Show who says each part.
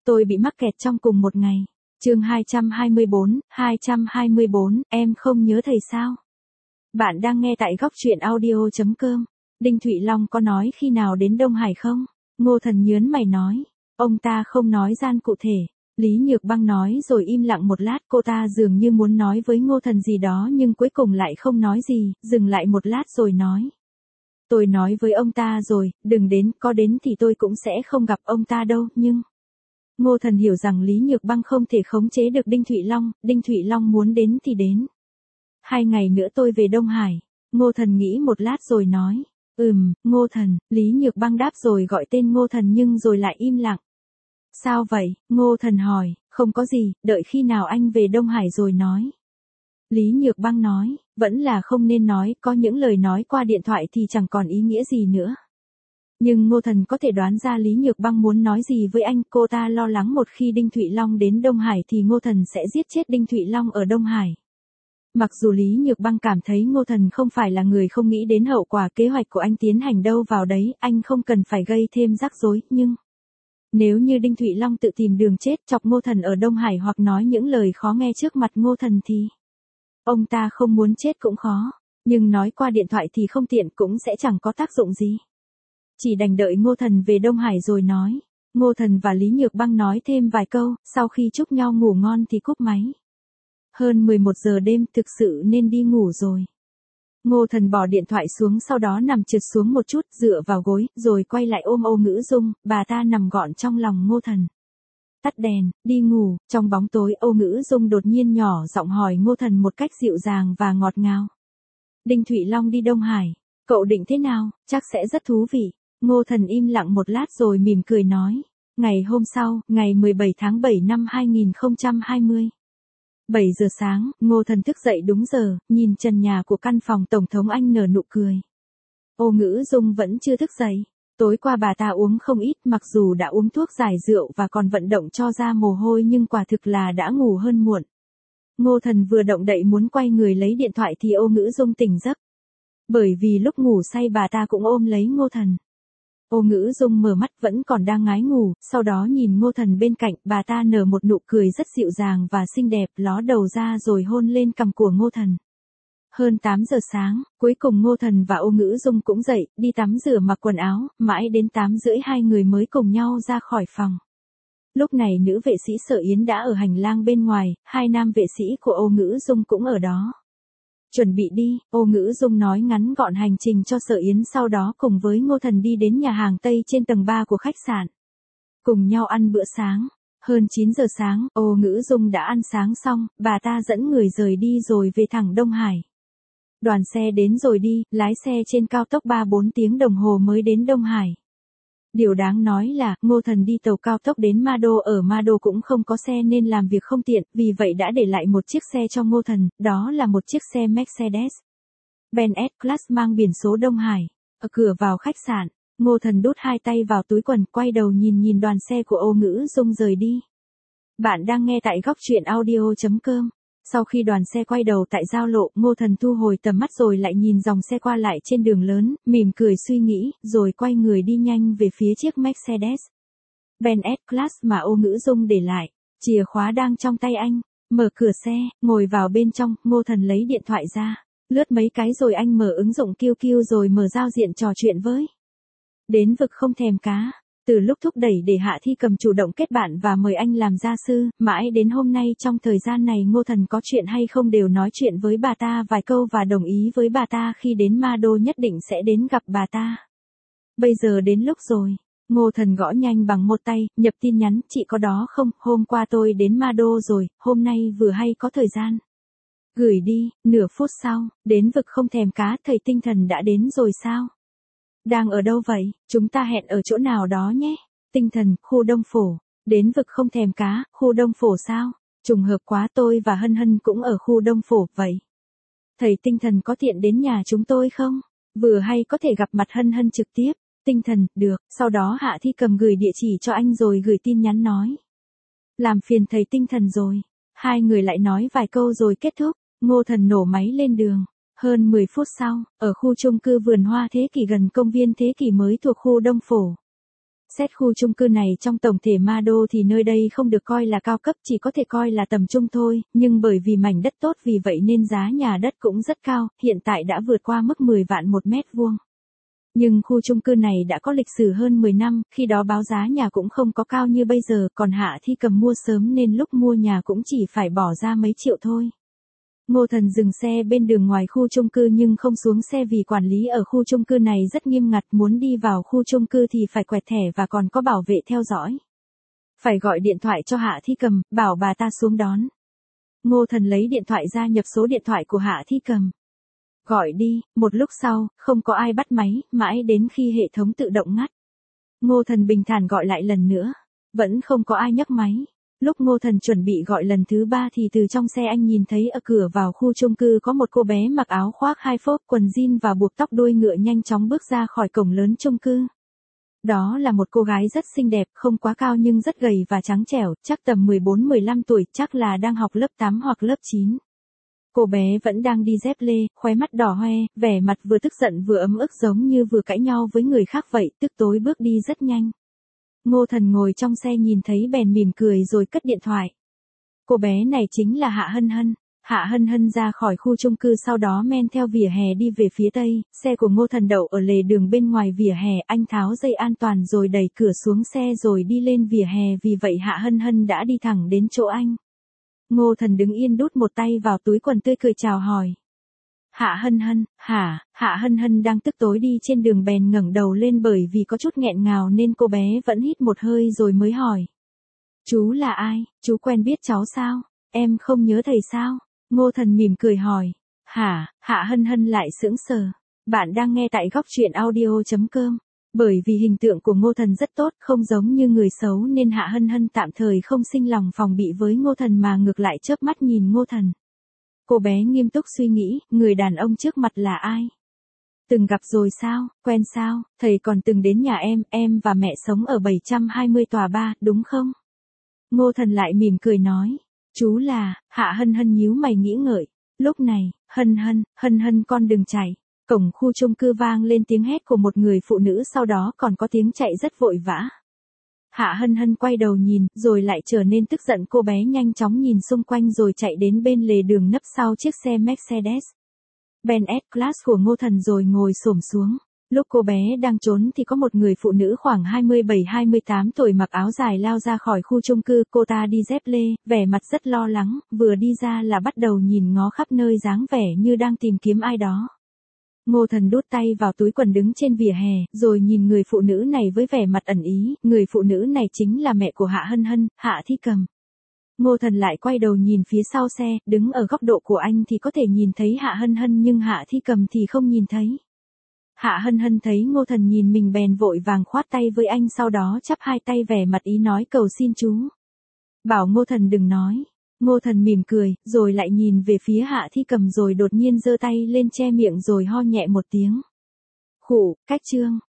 Speaker 1: Tôi bị mắc kẹt trong cùng một ngày. Chương 224, em không nhớ thầy sao? Bạn đang nghe tại góc truyện audio.com. Đinh Thụy Long có nói khi nào đến Đông Hải không? Ngô Thần nhớn mày nói. Ông ta không nói gian cụ thể. Lý Nhược Băng nói rồi im lặng một lát, cô ta dường như muốn nói với Ngô Thần gì đó nhưng cuối cùng lại không nói gì, dừng lại một lát rồi nói. Tôi nói với ông ta rồi, đừng đến, có đến thì tôi cũng sẽ không gặp ông ta đâu, nhưng... Ngô Thần hiểu rằng Lý Nhược Băng không thể khống chế được Đinh Thụy Long muốn đến thì đến. 2 ngày nữa tôi về Đông Hải. Ngô Thần nghĩ một lát rồi nói. Ngô Thần. Lý Nhược Băng đáp rồi gọi tên Ngô Thần nhưng rồi lại im lặng. Sao vậy? Ngô Thần hỏi. Không có gì, đợi khi nào anh về Đông Hải rồi nói. Lý Nhược Băng nói. Vẫn là không nên nói, có những lời nói qua điện thoại thì chẳng còn ý nghĩa gì nữa. Nhưng Ngô Thần có thể đoán ra Lý Nhược Băng muốn nói gì với anh, cô ta lo lắng một khi Đinh Thụy Long đến Đông Hải thì Ngô Thần sẽ giết chết Đinh Thụy Long ở Đông Hải. Mặc dù Lý Nhược Băng cảm thấy Ngô Thần không phải là người không nghĩ đến hậu quả kế hoạch của anh tiến hành đâu vào đấy, anh không cần phải gây thêm rắc rối, nhưng... Nếu như Đinh Thụy Long tự tìm đường chết chọc Ngô Thần ở Đông Hải hoặc nói những lời khó nghe trước mặt Ngô Thần thì... Ông ta không muốn chết cũng khó, nhưng nói qua điện thoại thì không tiện cũng sẽ chẳng có tác dụng gì. Chỉ đành đợi Ngô Thần về Đông Hải rồi nói. Ngô Thần và Lý Nhược Băng nói thêm vài câu, sau khi chúc nhau ngủ ngon thì cúp máy. Hơn 11 giờ đêm, thực sự nên đi ngủ rồi. Ngô Thần bỏ điện thoại xuống, sau đó nằm trượt xuống một chút, dựa vào gối, rồi quay lại ôm Ô Ngữ Dung, bà ta nằm gọn trong lòng Ngô Thần. Tắt đèn, đi ngủ. Trong bóng tối, Ô Ngữ Dung đột nhiên nhỏ giọng hỏi Ngô Thần một cách dịu dàng và ngọt ngào. Đinh Thụy Long đi Đông Hải, cậu định thế nào? Chắc sẽ rất thú vị. Ngô Thần im lặng một lát rồi mỉm cười nói. Ngày hôm sau, ngày 17 tháng 7 năm 2020. 7 giờ sáng, Ngô Thần thức dậy đúng giờ, nhìn trần nhà của căn phòng Tổng thống Anh nở nụ cười. Ô Ngữ Dung vẫn chưa thức dậy. Tối qua bà ta uống không ít, mặc dù đã uống thuốc giải rượu và còn vận động cho ra mồ hôi nhưng quả thực là đã ngủ hơn muộn. Ngô Thần vừa động đậy muốn quay người lấy điện thoại thì Ô Ngữ Dung tỉnh giấc. Bởi vì lúc ngủ say bà ta cũng ôm lấy Ngô Thần. Ô Ngữ Dung mở mắt vẫn còn đang ngái ngủ, sau đó nhìn Ngô Thần bên cạnh, bà ta nở một nụ cười rất dịu dàng và xinh đẹp, ló đầu ra rồi hôn lên cằm của Ngô Thần. Hơn 8 giờ sáng, cuối cùng Ngô Thần và Ô Ngữ Dung cũng dậy, đi tắm rửa mặc quần áo, mãi đến 8 rưỡi hai người mới cùng nhau ra khỏi phòng. Lúc này nữ vệ sĩ Sở Yến đã ở hành lang bên ngoài, 2 nam vệ sĩ của Ô Ngữ Dung cũng ở đó. Chuẩn bị đi, Ô Ngữ Dung nói ngắn gọn hành trình cho Sở Yến, sau đó cùng với Ngô Thần đi đến nhà hàng Tây trên tầng 3 của khách sạn. Cùng nhau ăn bữa sáng. Hơn 9 giờ sáng, Ô Ngữ Dung đã ăn sáng xong, bà ta dẫn người rời đi rồi về thẳng Đông Hải. Đoàn xe đến rồi đi, lái xe trên cao tốc 3-4 tiếng đồng hồ mới đến Đông Hải. Điều đáng nói là, Ngô Thần đi tàu cao tốc đến Mado, ở Mado cũng không có xe nên làm việc không tiện, vì vậy đã để lại một chiếc xe cho Ngô Thần, đó là một chiếc xe Mercedes-Benz S-Class mang biển số Đông Hải. Ở cửa vào khách sạn, Ngô Thần đút 2 tay vào túi quần, quay đầu nhìn đoàn xe của Ô Ngữ Dung rời đi. Bạn đang nghe tại góc truyện audio.com. Sau khi đoàn xe quay đầu tại giao lộ, Ngô Thần thu hồi tầm mắt rồi lại nhìn dòng xe qua lại trên đường lớn, mỉm cười suy nghĩ, rồi quay người đi nhanh về phía chiếc Mercedes-Benz S-Class mà Ô Ngữ Dung để lại. Chìa khóa đang trong tay anh. Mở cửa xe, ngồi vào bên trong, Ngô Thần lấy điện thoại ra. Lướt mấy cái rồi anh mở ứng dụng QQ rồi mở giao diện trò chuyện với. Đến vực không thèm cá. Từ lúc thúc đẩy để Hạ Thi Cầm chủ động kết bạn và mời anh làm gia sư, mãi đến hôm nay trong thời gian này Ngô Thần có chuyện hay không đều nói chuyện với bà ta vài câu và đồng ý với bà ta khi đến Mado nhất định sẽ đến gặp bà ta. Bây giờ đến lúc rồi. Ngô Thần gõ nhanh bằng một tay, nhập tin nhắn, chị có đó không, hôm qua tôi đến Mado rồi, hôm nay vừa hay có thời gian. Gửi đi. Nửa phút sau, đến vực không thèm cá, thầy Tinh Thần đã đến rồi sao? Đang ở đâu vậy? Chúng ta hẹn ở chỗ nào đó nhé. Tinh Thần, khu Đông Phổ. Đến vực không thèm cá, khu Đông Phổ sao? Trùng hợp quá, tôi và Hân Hân cũng ở khu Đông Phổ, vậy. Thầy Tinh Thần có tiện đến nhà chúng tôi không? Vừa hay có thể gặp mặt Hân Hân trực tiếp. Tinh Thần, được. Sau đó Hạ Thi Cầm gửi địa chỉ cho anh rồi gửi tin nhắn nói. Làm phiền thầy Tinh Thần rồi. Hai người lại nói vài câu rồi kết thúc. Ngô Thần nổ máy lên đường. Hơn 10 phút sau, ở khu chung cư vườn hoa thế kỷ gần công viên thế kỷ mới thuộc khu Đông Phổ. Xét khu chung cư này trong tổng thể Ma Đô thì nơi đây không được coi là cao cấp, chỉ có thể coi là tầm trung thôi, nhưng bởi vì mảnh đất tốt vì vậy nên giá nhà đất cũng rất cao, hiện tại đã vượt qua mức 10 vạn một mét vuông. Nhưng khu chung cư này đã có lịch sử hơn 10 năm, khi đó báo giá nhà cũng không có cao như bây giờ, còn Hạ Thi Cầm mua sớm nên lúc mua nhà cũng chỉ phải bỏ ra mấy triệu thôi. Ngô Thần dừng xe bên đường ngoài khu chung cư nhưng không xuống xe vì quản lý ở khu chung cư này rất nghiêm ngặt, muốn đi vào khu chung cư thì phải quẹt thẻ và còn có bảo vệ theo dõi. Phải gọi điện thoại cho Hạ Thi Cầm, bảo bà ta xuống đón. Ngô Thần lấy điện thoại ra nhập số điện thoại của Hạ Thi Cầm. Gọi đi, một lúc sau, không có ai bắt máy, mãi đến khi hệ thống tự động ngắt. Ngô Thần bình thản gọi lại lần nữa, vẫn không có ai nhấc máy. Lúc Ngô Thần chuẩn bị gọi lần thứ 3 thì từ trong xe anh nhìn thấy ở cửa vào khu chung cư có một cô bé mặc áo khoác 2 phốp, quần jean và buộc tóc đuôi ngựa nhanh chóng bước ra khỏi cổng lớn chung cư. Đó là một cô gái rất xinh đẹp, không quá cao nhưng rất gầy và trắng trẻo, chắc tầm 14-15 tuổi, chắc là đang học lớp 8 hoặc lớp 9. Cô bé vẫn đang đi dép lê, khóe mắt đỏ hoe, vẻ mặt vừa tức giận vừa ấm ức giống như vừa cãi nhau với người khác vậy, tức tối bước đi rất nhanh. Ngô Thần ngồi trong xe nhìn thấy bèn mỉm cười rồi cất điện thoại. Cô bé này chính là Hạ Hân Hân. Hạ Hân Hân ra khỏi khu chung cư sau đó men theo vỉa hè đi về phía tây, xe của Ngô Thần đậu ở lề đường bên ngoài vỉa hè, anh tháo dây an toàn rồi đẩy cửa xuống xe rồi đi lên vỉa hè, vì vậy Hạ Hân Hân đã đi thẳng đến chỗ anh. Ngô Thần đứng yên đút một tay vào túi quần tươi cười chào hỏi. Hạ Hân Hân, hả? Hạ Hân Hân đang tức tối đi trên đường bèn ngẩng đầu lên bởi vì có chút nghẹn ngào nên cô bé vẫn hít một hơi rồi mới hỏi. Chú là ai? Chú quen biết cháu sao? Em không nhớ thầy sao? Ngô Thần mỉm cười hỏi. Hả? Hạ Hân Hân lại sững sờ. Bạn đang nghe tại góc truyện audio.com. Bởi vì hình tượng của Ngô Thần rất tốt, không giống như người xấu nên Hạ Hân Hân tạm thời không sinh lòng phòng bị với Ngô Thần mà ngược lại chớp mắt nhìn Ngô Thần. Cô bé nghiêm túc suy nghĩ, người đàn ông trước mặt là ai? Từng gặp rồi sao, quen sao, thầy còn từng đến nhà em và mẹ sống ở 720 tòa 3, đúng không? Ngô Thần lại mỉm cười nói, chú là, Hạ Hân Hân nhíu mày nghĩ ngợi. Lúc này, Hân Hân con đừng chạy. Cổng khu chung cư vang lên tiếng hét của một người phụ nữ, sau đó còn có tiếng chạy rất vội vã. Hạ Hân Hân quay đầu nhìn, rồi lại trở nên tức giận, cô bé nhanh chóng nhìn xung quanh rồi chạy đến bên lề đường nấp sau chiếc xe Mercedes Benz S-Class của Ngô Thần rồi ngồi xổm xuống. Lúc cô bé đang trốn thì có một người phụ nữ khoảng 27-28 tuổi mặc áo dài lao ra khỏi khu chung cư, cô ta đi dép lê, vẻ mặt rất lo lắng, vừa đi ra là bắt đầu nhìn ngó khắp nơi dáng vẻ như đang tìm kiếm ai đó. Ngô Thần đút tay vào túi quần đứng trên vỉa hè, rồi nhìn người phụ nữ này với vẻ mặt ẩn ý, người phụ nữ này chính là mẹ của Hạ Hân Hân, Hạ Thi Cầm. Ngô Thần lại quay đầu nhìn phía sau xe, đứng ở góc độ của anh thì có thể nhìn thấy Hạ Hân Hân nhưng Hạ Thi Cầm thì không nhìn thấy. Hạ Hân Hân thấy Ngô Thần nhìn mình bèn vội vàng khoát tay với anh, sau đó chắp hai tay vẻ mặt ý nói cầu xin chú. Bảo Ngô Thần đừng nói. Ngô Thần mỉm cười, rồi lại nhìn về phía Hạ Thi Cầm rồi đột nhiên giơ tay lên che miệng rồi ho nhẹ một tiếng. Khụ, cách chương.